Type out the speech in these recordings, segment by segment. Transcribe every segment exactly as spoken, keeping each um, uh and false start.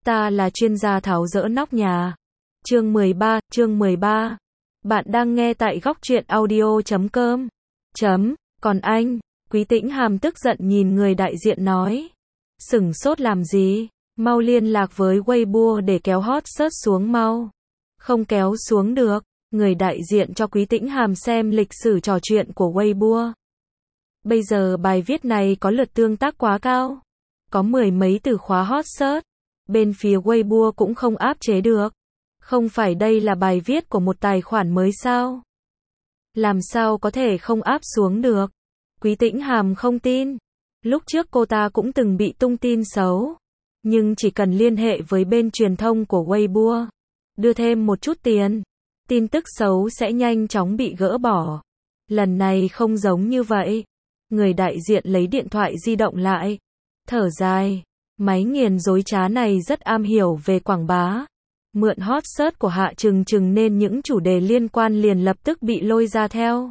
Ta là chuyên gia tháo dỡ nóc nhà. Chương mười ba, chương mười ba. Bạn đang nghe tại góc truyện audio chấm com. Chấm, còn anh, Quý Tĩnh Hàm tức giận nhìn người đại diện nói. Sửng sốt làm gì, mau liên lạc với Weibo để kéo hot search xuống mau. Không kéo xuống được, người đại diện cho Quý Tĩnh Hàm xem lịch sử trò chuyện của Weibo. Bây giờ bài viết này có lượt tương tác quá cao. Có mười mấy từ khóa hot search. Bên phía Weibo cũng không áp chế được. Không phải đây là bài viết của một tài khoản mới sao? Làm sao có thể không áp xuống được? Quý Tĩnh Hàm không tin. Lúc trước cô ta cũng từng bị tung tin xấu. Nhưng chỉ cần liên hệ với bên truyền thông của Weibo, đưa thêm một chút tiền, tin tức xấu sẽ nhanh chóng bị gỡ bỏ. Lần này không giống như vậy. Người đại diện lấy điện thoại di động lại. Thở dài. Máy nghiền dối trá này rất am hiểu về quảng bá. Mượn hot search của Hạ Trừng Trừng nên những chủ đề liên quan liền lập tức bị lôi ra theo.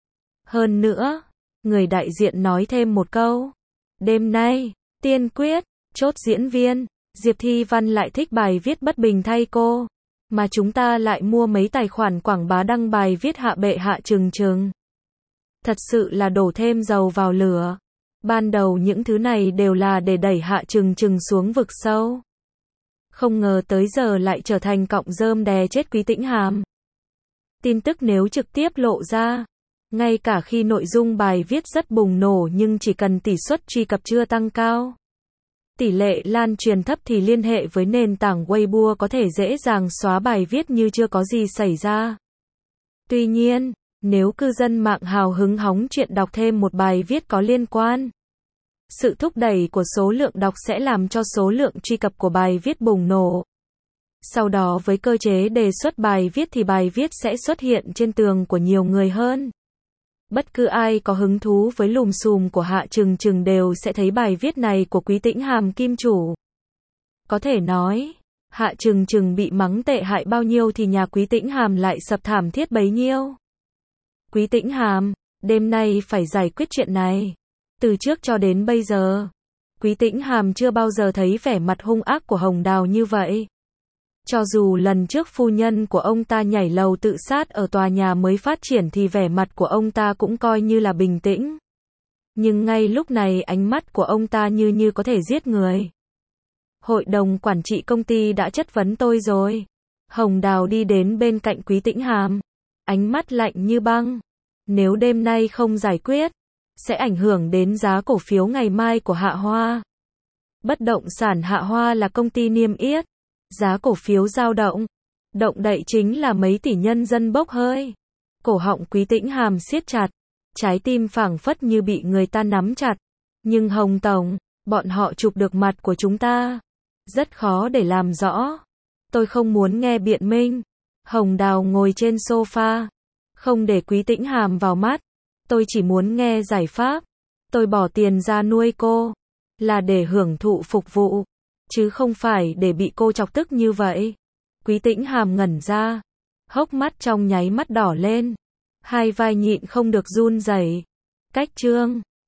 Hơn nữa, người đại diện nói thêm một câu. Đêm nay, tiên quyết, chốt diễn viên, Diệp Thi Văn lại thích bài viết bất bình thay cô. Mà chúng ta lại mua mấy tài khoản quảng bá đăng bài viết hạ bệ Hạ Trừng Trừng. Thật sự là đổ thêm dầu vào lửa. Ban đầu những thứ này đều là để đẩy Hạ Trừng Trừng xuống vực sâu. Không ngờ tới giờ lại trở thành cọng rơm đè chết Quý Tĩnh Hàm. Tin tức nếu trực tiếp lộ ra, ngay cả khi nội dung bài viết rất bùng nổ nhưng chỉ cần tỷ suất truy cập chưa tăng cao, tỷ lệ lan truyền thấp thì liên hệ với nền tảng Weibo có thể dễ dàng xóa bài viết như chưa có gì xảy ra. Tuy nhiên, nếu cư dân mạng hào hứng hóng chuyện đọc thêm một bài viết có liên quan, sự thúc đẩy của số lượng đọc sẽ làm cho số lượng truy cập của bài viết bùng nổ. Sau đó với cơ chế đề xuất bài viết thì bài viết sẽ xuất hiện trên tường của nhiều người hơn. Bất cứ ai có hứng thú với lùm xùm của Hạ Trừng Trừng đều sẽ thấy bài viết này của Quý Tĩnh Hàm kim chủ. Có thể nói, Hạ Trừng Trừng bị mắng tệ hại bao nhiêu thì nhà Quý Tĩnh Hàm lại sập thảm thiết bấy nhiêu. Quý Tĩnh Hàm, đêm nay phải giải quyết chuyện này. Từ trước cho đến bây giờ, Quý Tĩnh Hàm chưa bao giờ thấy vẻ mặt hung ác của Hồng Đào như vậy. Cho dù lần trước phu nhân của ông ta nhảy lầu tự sát ở tòa nhà mới phát triển thì vẻ mặt của ông ta cũng coi như là bình tĩnh. Nhưng ngay lúc này ánh mắt của ông ta như như có thể giết người. Hội đồng quản trị công ty đã chất vấn tôi rồi. Hồng Đào đi đến bên cạnh Quý Tĩnh Hàm. Ánh mắt lạnh như băng. Nếu đêm nay không giải quyết, sẽ ảnh hưởng đến giá cổ phiếu ngày mai của Hạ Hoa. Bất động sản Hạ Hoa là công ty niêm yết. Giá cổ phiếu dao động. Động đậy chính là mấy tỷ nhân dân bốc hơi. Cổ họng Quý Tĩnh Hàm siết chặt. Trái tim phảng phất như bị người ta nắm chặt. Nhưng Hồng Tổng, bọn họ chụp được mặt của chúng ta. Rất khó để làm rõ. Tôi không muốn nghe biện minh. Hồng Đào ngồi trên sofa. Không để Quý Tĩnh Hàm vào mắt. Tôi chỉ muốn nghe giải pháp. Tôi bỏ tiền ra nuôi cô. Là để hưởng thụ phục vụ. Chứ không phải để bị cô chọc tức như vậy. Quý Tĩnh Hàm ngẩn ra. Hốc mắt trong nháy mắt đỏ lên. Hai vai nhịn không được run rẩy. Cách chương.